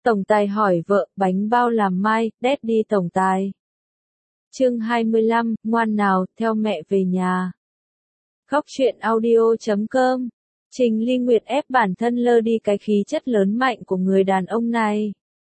Tổng tài hỏi vợ, bánh bao làm mai, Daddy tổng tài. Chương 25, ngoan nào, theo mẹ về nhà. Góc truyện audio.com. Trình Ly Nguyệt ép bản thân lơ đi cái khí chất lớn mạnh của người đàn ông này.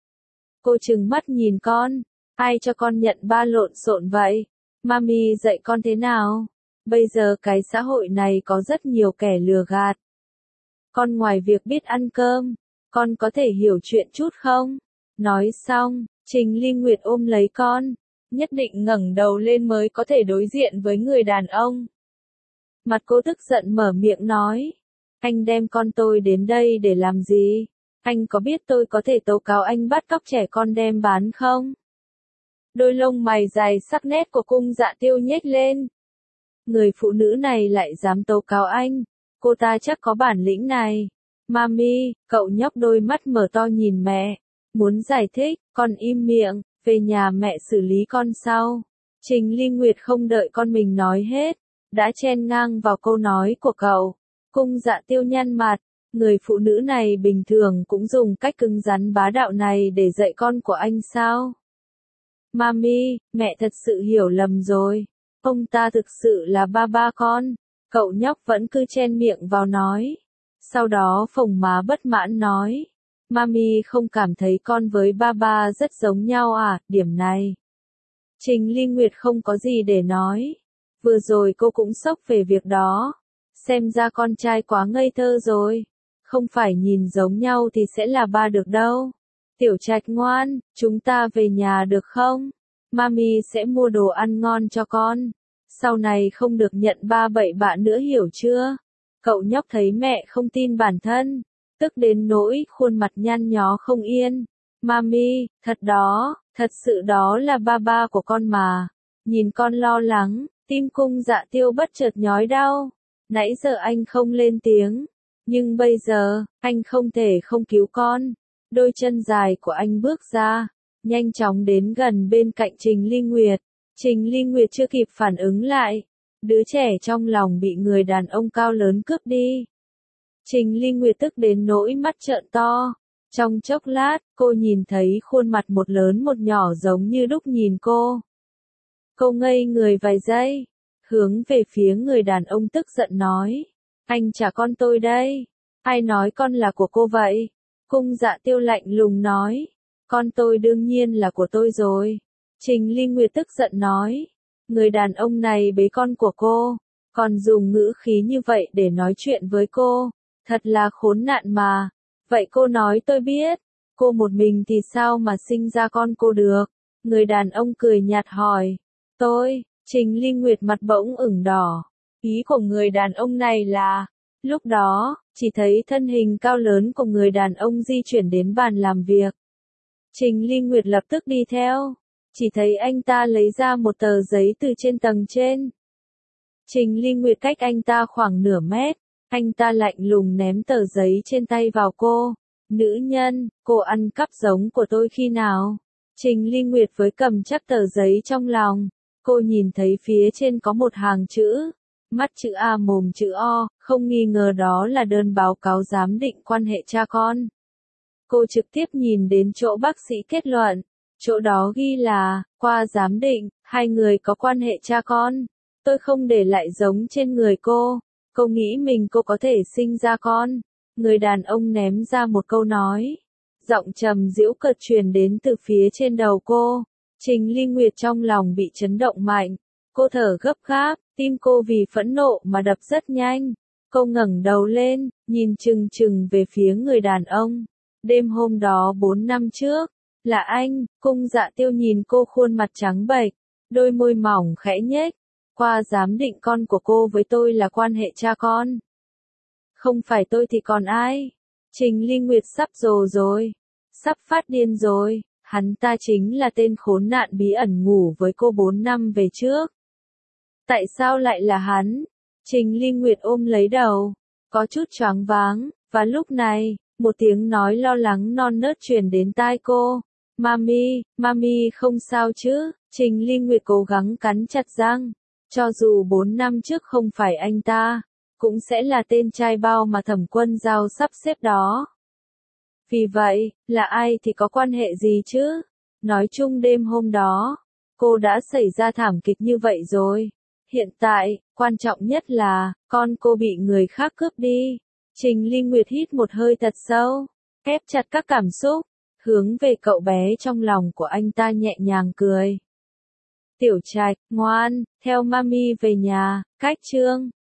Cô trừng mắt nhìn con, ai cho con nhận ba lộn xộn vậy? Mami dạy con thế nào? Bây giờ cái xã hội này có rất nhiều kẻ lừa gạt. Con ngoài việc biết ăn cơm, con có thể hiểu chuyện chút không? Nói xong, Trình Ly Nguyệt ôm lấy con, nhất định ngẩng đầu lên mới có thể đối diện với người đàn ông. Mặt cô tức giận mở miệng nói, anh đem con tôi đến đây để làm gì? Anh có biết tôi có thể tố cáo anh bắt cóc trẻ con đem bán không? Đôi lông mày dài sắc nét của Cung Dạ Tiêu nhếch lên. Người phụ nữ này lại dám tố cáo anh, cô ta chắc có bản lĩnh này. Mami, cậu nhóc đôi mắt mở to nhìn mẹ, muốn giải thích, con im miệng, về nhà mẹ xử lý con sau. Trình Ly Nguyệt không đợi con mình nói hết, đã chen ngang vào câu nói của cậu. Cung Dạ Tiêu nhăn mặt, người phụ nữ này bình thường cũng dùng cách cứng rắn bá đạo này để dạy con của anh sao? Mami, mẹ thật sự hiểu lầm rồi. Ông ta thực sự là ba con. Cậu nhóc vẫn cứ chen miệng vào nói. Sau đó phồng má bất mãn nói. Mami không cảm thấy con với ba rất giống nhau à, điểm này. Trình Ly Nguyệt không có gì để nói. Vừa rồi cô cũng sốc về việc đó. Xem ra con trai quá ngây thơ rồi. Không phải nhìn giống nhau thì sẽ là ba được đâu. Tiểu Trạch ngoan, chúng ta về nhà được không? Mami sẽ mua đồ ăn ngon cho con. Sau này không được nhận ba bậy bạ nữa hiểu chưa? Cậu nhóc thấy mẹ không tin bản thân, tức đến nỗi khuôn mặt nhăn nhó không yên. Mami, thật sự đó là ba của con mà. Nhìn con lo lắng, tim Cung Dạ Tiêu bất chợt nhói đau. Nãy giờ anh không lên tiếng, nhưng bây giờ, anh không thể không cứu con. Đôi chân dài của anh bước ra, nhanh chóng đến gần bên cạnh Trình Ly Nguyệt. Trình Ly Nguyệt chưa kịp phản ứng lại, đứa trẻ trong lòng bị người đàn ông cao lớn cướp đi. Trình Ly Nguyệt tức đến nỗi mắt trợn to. Trong chốc lát, cô nhìn thấy khuôn mặt một lớn một nhỏ giống như đúc nhìn cô. Cô ngây người vài giây, hướng về phía người đàn ông tức giận nói. Anh trả con tôi đây. Ai nói con là của cô vậy? Cung Dạ Tiêu lạnh lùng nói. Con tôi đương nhiên là của tôi rồi. Trình Ly Nguyệt tức giận nói. Người đàn ông này bế con của cô, còn dùng ngữ khí như vậy để nói chuyện với cô. Thật là khốn nạn mà. Vậy cô nói tôi biết. Cô một mình thì sao mà sinh ra con cô được? Người đàn ông cười nhạt hỏi. Trình Ly Nguyệt mặt bỗng ửng đỏ. Ý của người đàn ông này là, lúc đó, chỉ thấy thân hình cao lớn của người đàn ông di chuyển đến bàn làm việc. Trình Ly Nguyệt lập tức đi theo, chỉ thấy anh ta lấy ra một tờ giấy từ trên tầng trên. Trình Ly Nguyệt cách anh ta khoảng nửa mét, anh ta lạnh lùng ném tờ giấy trên tay vào cô. Nữ nhân, cô ăn cắp giống của tôi khi nào? Trình Ly Nguyệt với cầm chắc tờ giấy trong lòng, cô nhìn thấy phía trên có một hàng chữ. Mắt chữ A mồm chữ O, không nghi ngờ đó là đơn báo cáo giám định quan hệ cha con. Cô trực tiếp nhìn đến chỗ bác sĩ kết luận, chỗ đó ghi là, qua giám định, hai người có quan hệ cha con. Tôi không để lại giống trên người cô nghĩ cô có thể sinh ra con. Người đàn ông ném ra một câu nói, giọng trầm giễu cợt truyền đến từ phía trên đầu cô. Trình Ly Nguyệt trong lòng bị chấn động mạnh. Cô thở gấp gáp, tim cô vì phẫn nộ mà đập rất nhanh. Cô ngẩng đầu lên, nhìn chừng chừng về phía người đàn ông. Đêm hôm đó 4 năm trước, là anh. Cung Dạ Tiêu nhìn cô khuôn mặt trắng bệch, đôi môi mỏng khẽ nhếch. Qua giám định con của cô với tôi là quan hệ cha con. Không phải tôi thì còn ai? Trình Ly Nguyệt sắp rồi, sắp phát điên rồi. Hắn ta chính là tên khốn nạn bí ẩn ngủ với cô 4 năm về trước. Tại sao lại là hắn? Trình Ly Nguyệt ôm lấy đầu, có chút choáng váng, và lúc này, một tiếng nói lo lắng non nớt truyền đến tai cô. Mami không sao chứ? Trình Ly Nguyệt cố gắng cắn chặt răng. Cho dù 4 năm trước không phải anh ta, cũng sẽ là tên trai bao mà Thẩm Quân Giao sắp xếp đó. Vì vậy, là ai thì có quan hệ gì chứ? Nói chung đêm hôm đó, cô đã xảy ra thảm kịch như vậy rồi. Hiện tại, quan trọng nhất là, con cô bị người khác cướp đi. Trình Ly Nguyệt hít một hơi thật sâu, ép chặt các cảm xúc, hướng về cậu bé trong lòng của anh ta nhẹ nhàng cười. Tiểu Trạch, ngoan, theo mami về nhà, cách Trương.